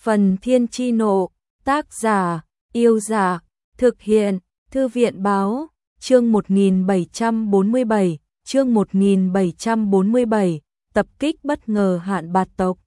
Phần Thiên Chi Nộ, tác giả, Yêu Giả, thực hiện, Thư viện Báo, chương 1747, chương 1747, tập kích bất ngờ Hạn Bạt tộc.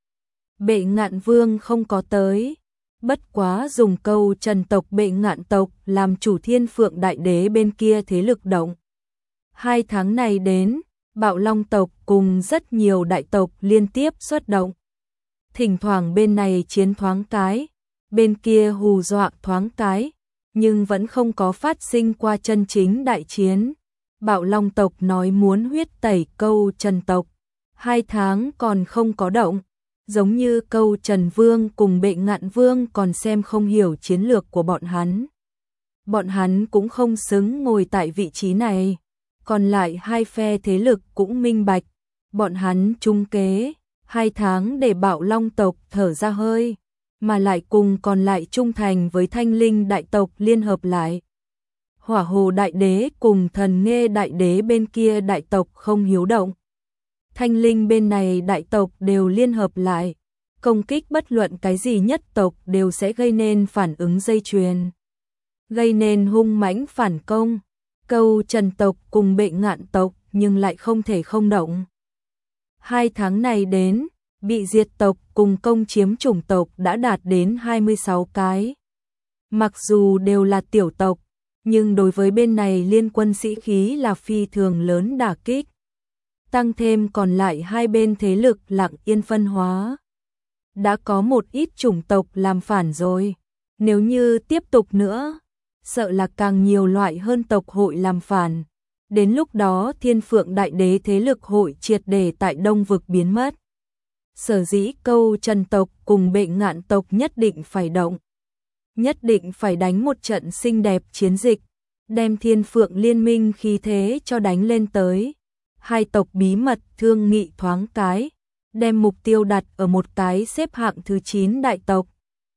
Bệ Ngạn Vương không có tới, bất quá dùng câu Trần tộc Bệ Ngạn tộc làm chủ Thiên Phượng Đại Đế bên kia thế lực động. 2 tháng này đến, Bạo Long tộc cùng rất nhiều đại tộc liên tiếp xuất động. Thỉnh thoảng bên này chiến thoáng cái, bên kia hù dọa thoáng cái, nhưng vẫn không có phát sinh qua chân chính đại chiến. Bạo Long tộc nói muốn huyết tẩy câu Trần tộc, 2 tháng còn không có động, giống như câu Trần Vương cùng Bệ Ngạn Vương còn xem không hiểu chiến lược của bọn hắn. Bọn hắn cũng không xứng ngồi tại vị trí này, còn lại hai phe thế lực cũng minh bạch, bọn hắn trung kế, 2 tháng để Bạo Long tộc thở ra hơi, mà lại cùng còn lại trung thành với Thanh Linh đại tộc liên hợp lại. Hỏa Hồ Đại Đế cùng Thần Nghê Đại Đế bên kia đại tộc không hiếu động. Thanh Linh bên này đại tộc đều liên hợp lại, công kích bất luận cái gì nhất tộc đều sẽ gây nên phản ứng dây chuyền, gây nên hung mãnh phản công. Câu Trần tộc cùng Bệ Ngạn tộc nhưng lại không thể không động. 2 tháng này đến, bị diệt tộc cùng công chiếm chủng tộc đã đạt đến 26 cái. Mặc dù đều là tiểu tộc, nhưng đối với bên này liên quân sĩ khí là phi thường lớn đả kích. Tăng thêm còn lại hai bên thế lực lặng yên phân hóa. Đã có một ít chủng tộc làm phản rồi, nếu như tiếp tục nữa, sợ là càng nhiều loại hơn tộc hội làm phản. Đến lúc đó Thiên Phượng Đại Đế thế lực hội triệt để tại Đông Vực biến mất. Sở dĩ câu Trần tộc cùng Bệ Ngạn tộc nhất định phải động. Nhất định phải đánh một trận xinh đẹp chiến dịch, đem Thiên Phượng liên minh khí thế cho đánh lên tới. Hai tộc bí mật thương nghị thoáng cái, đem mục tiêu đặt ở một cái xếp hạng thứ 9 đại tộc.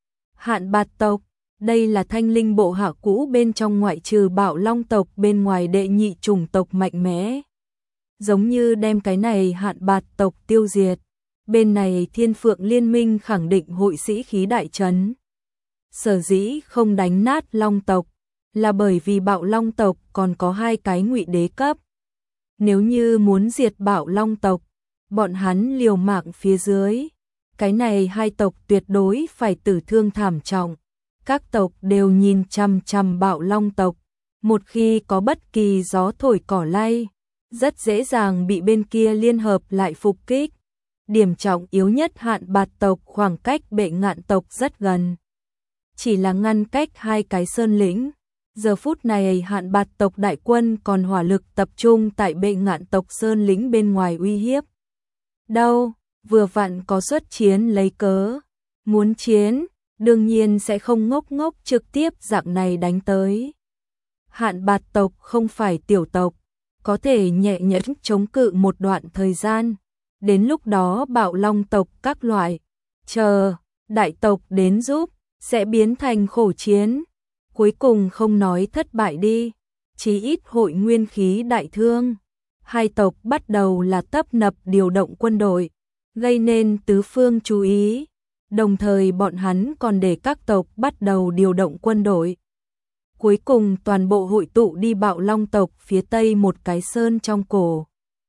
Hạn Bạt tộc, đây là Thanh Linh bộ hạ cũ bên trong ngoại trừ Bạo Long tộc bên ngoài đệ nhị chủng tộc mạnh mẽ. Giống như đem cái này Hạn Bạt tộc tiêu diệt, bên này Thiên Phượng liên minh khẳng định hội sĩ khí đại trấn. Sở dĩ không đánh nát Long tộc, là bởi vì Bạo Long tộc còn có 2 cái ngụy đế cấp. Nếu như muốn diệt Bạo Long tộc, bọn hắn liều mạng phía dưới, cái này 2 tộc tuyệt đối phải tử thương thảm trọng. Các tộc đều nhìn chằm chằm Bạo Long tộc, một khi có bất kỳ gió thổi cỏ lay, rất dễ dàng bị bên kia liên hợp lại phục kích. Điểm trọng yếu nhất Hạn Bạt tộc khoảng cách Bệ Ngạn tộc rất gần, chỉ là ngăn cách 2 cái sơn lĩnh. Giờ phút này Hạn Bạt tộc đại quân còn hỏa lực tập trung tại Bệ Ngạn tộc sơn lĩnh bên ngoài uy hiếp. Đâu, vừa vặn có xuất chiến lấy cớ, muốn chiến, đương nhiên sẽ không ngốc ngốc trực tiếp dạng này đánh tới. Hạn Bạt tộc không phải tiểu tộc, có thể nhẹ nhõm chống cự một đoạn thời gian. Đến lúc đó Bạo Long tộc các loại, chờ, đại tộc đến giúp, sẽ biến thành khổ chiến. Cuối cùng không nói thất bại đi, chí ít hội nguyên khí đại thương. 2 tộc bắt đầu là tấp nập điều động quân đội, gây nên tứ phương chú ý. Đồng thời bọn hắn còn để các tộc bắt đầu điều động quân đội. Cuối cùng toàn bộ hội tụ đi Bạo Long tộc phía tây một cái sơn trong cổ,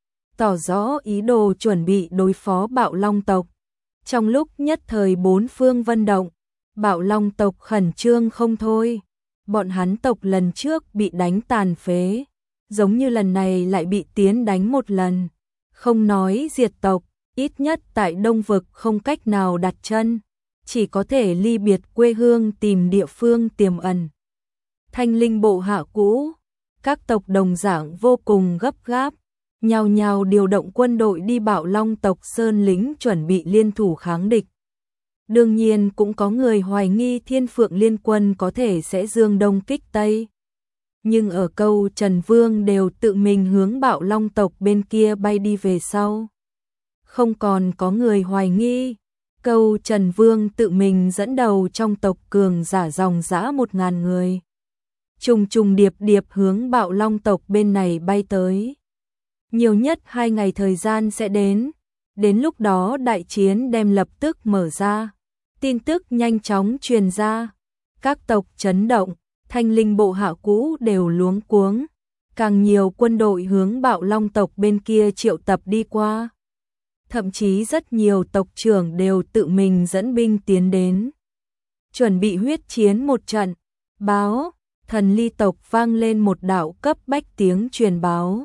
tỏ rõ ý đồ chuẩn bị đối phó Bạo Long tộc. Trong lúc nhất thời 4 phương vân động, Bạo Long tộc khẩn trương không thôi. Bọn hắn tộc lần trước bị đánh tàn phế, giống như lần này lại bị tiến đánh một lần. Không nói diệt tộc, ít nhất tại Đông Vực không cách nào đặt chân, chỉ có thể ly biệt quê hương tìm địa phương tiềm ẩn. Thanh Linh bộ hạ cũ, các tộc đồng dạng vô cùng gấp gáp, nhao nhao điều động quân đội đi Bạo Long tộc sơn lĩnh chuẩn bị liên thủ kháng địch. Đương nhiên cũng có người hoài nghi Thiên Phượng liên quân có thể sẽ dương đông kích tây. Nhưng ở câu Trần Vương đều tự mình hướng Bạo Long tộc bên kia bay đi về sau. Không còn có người hoài nghi, câu Trần Vương tự mình dẫn đầu trong tộc cường giả dòng dã 1000 người. Trùng trùng điệp điệp hướng Bạo Long tộc bên này bay tới. Nhiều nhất 2 ngày thời gian sẽ đến lúc đó đại chiến đem lập tức mở ra. Tin tức nhanh chóng truyền ra, các tộc chấn động, Thanh Linh bộ hạ cũ đều luống cuống, càng nhiều quân đội hướng Bạo Long tộc bên kia triệu tập đi qua. Thậm chí rất nhiều tộc trưởng đều tự mình dẫn binh tiến đến, chuẩn bị huyết chiến một trận. Báo, Thần Ly tộc vang lên một đạo cấp bách tiếng truyền báo.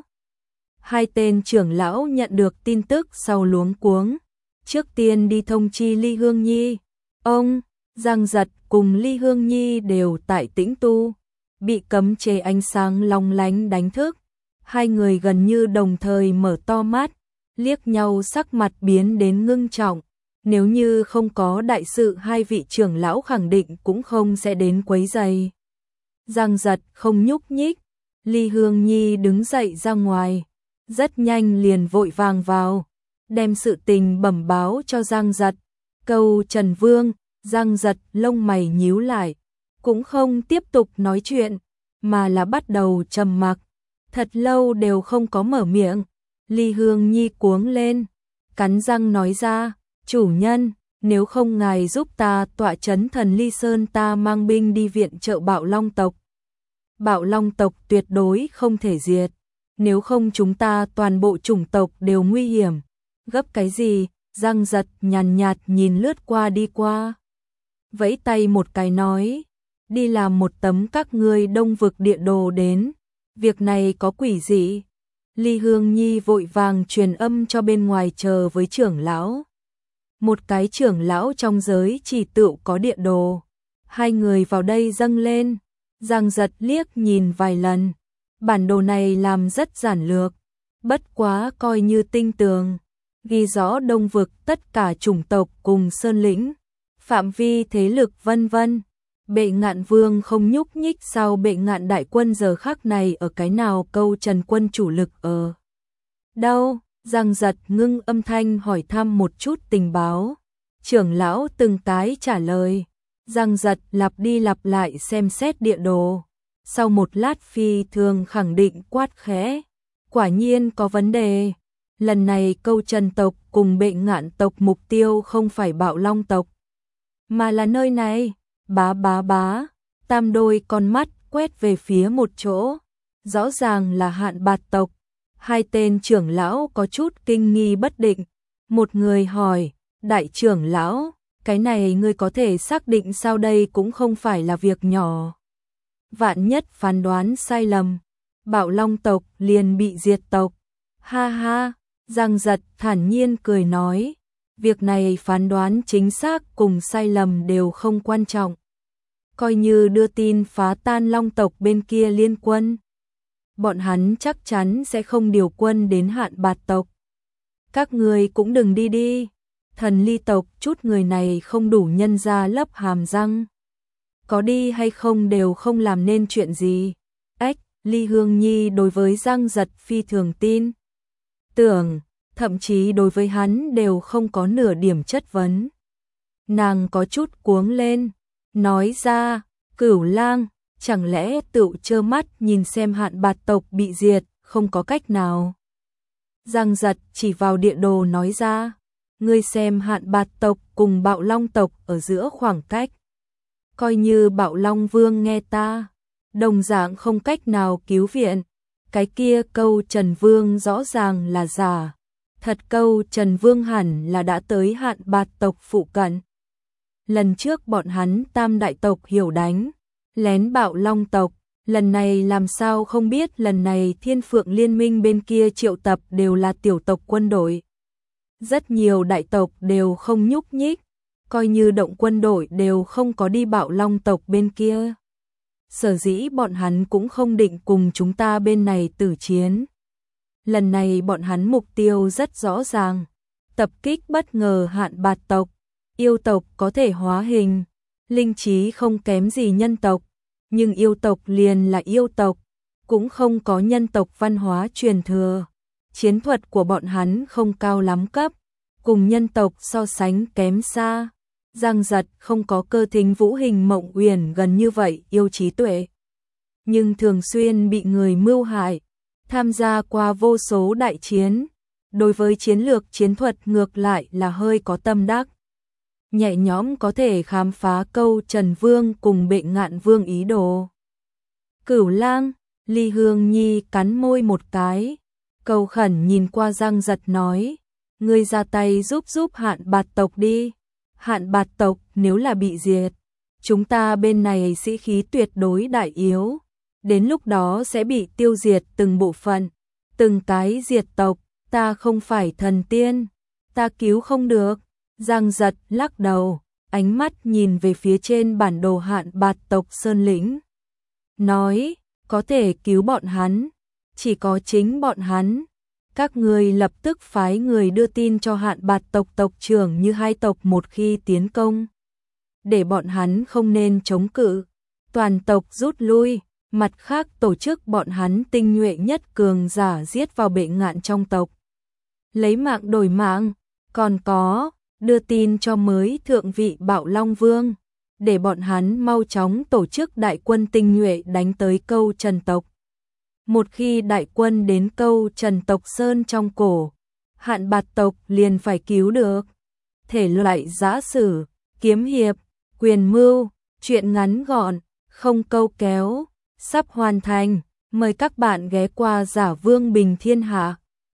Hai tên trưởng lão nhận được tin tức sau luống cuống, trước tiên đi thông chi Ly Hương Nhi. Ông, Giang Giật cùng Ly Hương Nhi đều tại Tĩnh Tu, bị cấm chế ánh sáng long lánh đánh thức. Hai người gần như đồng thời mở to mắt, liếc nhau sắc mặt biến đến ngưng trọng. Nếu như không có đại sự hai vị trưởng lão khẳng định cũng không sẽ đến quấy rầy. Giang Giật không nhúc nhích, Ly Hương Nhi đứng dậy ra ngoài, rất nhanh liền vội vàng vào, đem sự tình bẩm báo cho Giang Giật. Câu Trần Vương, Giang Giật lông mày nhíu lại, cũng không tiếp tục nói chuyện, mà là bắt đầu trầm mặc, thật lâu đều không có mở miệng. Ly Hương Nhi cuống lên, cắn răng nói ra, chủ nhân, nếu không ngài giúp ta tọa trấn Thần Ly Sơn, ta mang binh đi viện trợ Bạo Long tộc. Bạo Long tộc tuyệt đối không thể diệt, nếu không chúng ta toàn bộ chủng tộc đều nguy hiểm. Gấp cái gì? Giang Giật nhàn nhạt nhìn lướt qua đi qua, vẫy tay một cái nói, đi làm một tấm các ngươi Đông vực địa đồ đến, việc này có quỷ dị. Ly Hương Nhi vội vàng truyền âm cho bên ngoài chờ với trưởng lão. Một cái trưởng lão trong giới chỉ tựu có địa đồ, hai người vào đây dâng lên. Giang Giật liếc nhìn vài lần, bản đồ này làm rất giản lược, bất quá coi như tinh tường, ghi rõ Đông vực tất cả chủng tộc cùng sơn lĩnh, phạm vi thế lực vân vân. Bệ Ngạn Vương không nhúc nhích, sau Bệ Ngạn đại quân giờ khắc này ở cái nào? Câu Trần quân chủ lực ở đâu? Giang Giật ngưng âm thanh hỏi thăm một chút tình báo. Trưởng lão từng cái trả lời. Giang Giật lặp đi lặp lại xem xét địa đồ. Sau một lát phi thường khẳng định quát khẽ, quả nhiên có vấn đề. Lần này Câu Trần tộc cùng Bệ Ngạn tộc mục tiêu không phải Bạo Long tộc, mà là nơi này. Bá bá bá, tam đôi con mắt quét về phía một chỗ, rõ ràng là Hạn Bạt tộc. Hai tên trưởng lão có chút kinh nghi bất định. Một người hỏi, đại trưởng lão, cái này ngươi có thể xác định sao? Đây cũng không phải là việc nhỏ. Vạn nhất phán đoán sai lầm, Bạo Long tộc liền bị diệt tộc. Ha ha, Giang Giật thản nhiên cười nói, việc này phán đoán chính xác cùng sai lầm đều không quan trọng. Coi như đưa tin phá tan Long tộc bên kia liên quân, bọn hắn chắc chắn sẽ không điều quân đến Hạn Bạt tộc. Các người cũng đừng đi đi. Thần Ly tộc chút người này không đủ nhân ra lấp hàm răng, có đi hay không đều không làm nên chuyện gì. Ếch, Ly Hương Nhi đối với Giang Giật phi thường tin tưởng, thậm chí đối với hắn đều không có nửa điểm chất vấn. Nàng có chút cuống lên, nói ra, Cửu Lang, chẳng lẽ tựu trơ mắt nhìn xem Hạn Bạt tộc bị diệt, không có cách nào. Giang Giật chỉ vào địa đồ nói ra, ngươi xem Hạn Bạt tộc cùng Bạo Long tộc ở giữa khoảng cách. Coi như Bạo Long Vương nghe ta, đồng dạng không cách nào cứu viện. Cái kia Câu Trần Vương rõ ràng là giả. Thật Câu Trần Vương hẳn là đã tới Hạn Bạt tộc phụ cận. Lần trước bọn hắn Tam đại tộc hiểu đánh, lén Bạo Long tộc, lần này làm sao không biết. Lần này Thiên Phượng Liên minh bên kia triệu tập đều là tiểu tộc quân đội, rất nhiều đại tộc đều không nhúc nhích, coi như động quân đội đều không có đi Bạo Long tộc bên kia. Sở dĩ bọn hắn cũng không định cùng chúng ta bên này tử chiến. Lần này bọn hắn mục tiêu rất rõ ràng, tập kích bất ngờ Hạn Bạt tộc. Yêu tộc có thể hóa hình, linh trí không kém gì nhân tộc, nhưng yêu tộc liền là yêu tộc, cũng không có nhân tộc văn hóa truyền thừa. Chiến thuật của bọn hắn không cao lắm cấp, cùng nhân tộc so sánh kém xa. Giang Giật không có Cơ Thính Vũ Hình Mộng Uyển gần như vậy yêu trí tuệ, nhưng thường xuyên bị người mưu hại, tham gia qua vô số đại chiến, đối với chiến lược chiến thuật ngược lại là hơi có tâm đắc. nhẹ nhõm có thể khám phá câu Trần Vương cùng Bệ Ngạn Vương ý đồ. Cửu Lang, Ly Hương Nhi cắn môi một cái, cầu khẩn nhìn qua Giang Giật nói, ngươi ra tay giúp Hạn Bạt tộc đi. Hạn Bạt tộc nếu là bị diệt, chúng ta bên này sĩ khí tuyệt đối đại yếu, đến lúc đó sẽ bị tiêu diệt từng bộ phận, từng cái diệt tộc, ta không phải thần tiên, ta cứu không được. Giang Giật lắc đầu, ánh mắt nhìn về phía trên bản đồ Hạn Bạt tộc Sơn Lĩnh, nói, có thể cứu bọn hắn, chỉ có chính bọn hắn. Các người lập tức phái người đưa tin cho Hạn Bạt tộc tộc trưởng như hai tộc một khi tiến công, để bọn hắn không nên chống cự, toàn tộc rút lui, mặt khác tổ chức bọn hắn tinh nhuệ nhất cường giả giết vào Bệ Ngạn trong tộc, lấy mạng đổi mạng, còn có đưa tin cho mới thượng vị Bạo Long Vương, để bọn hắn mau chóng tổ chức đại quân tinh nhuệ đánh tới câu Trần tộc. Một khi đại quân đến câu Trần tộc Sơn trong cổ, Hạn Bạt tộc liền phải cứu được. Thể loại giã sử, kiếm hiệp, quyền mưu, truyện ngắn gọn, không câu kéo, sắp hoàn thành. Mời các bạn ghé qua Giả Vương Bình Thiên Hạ.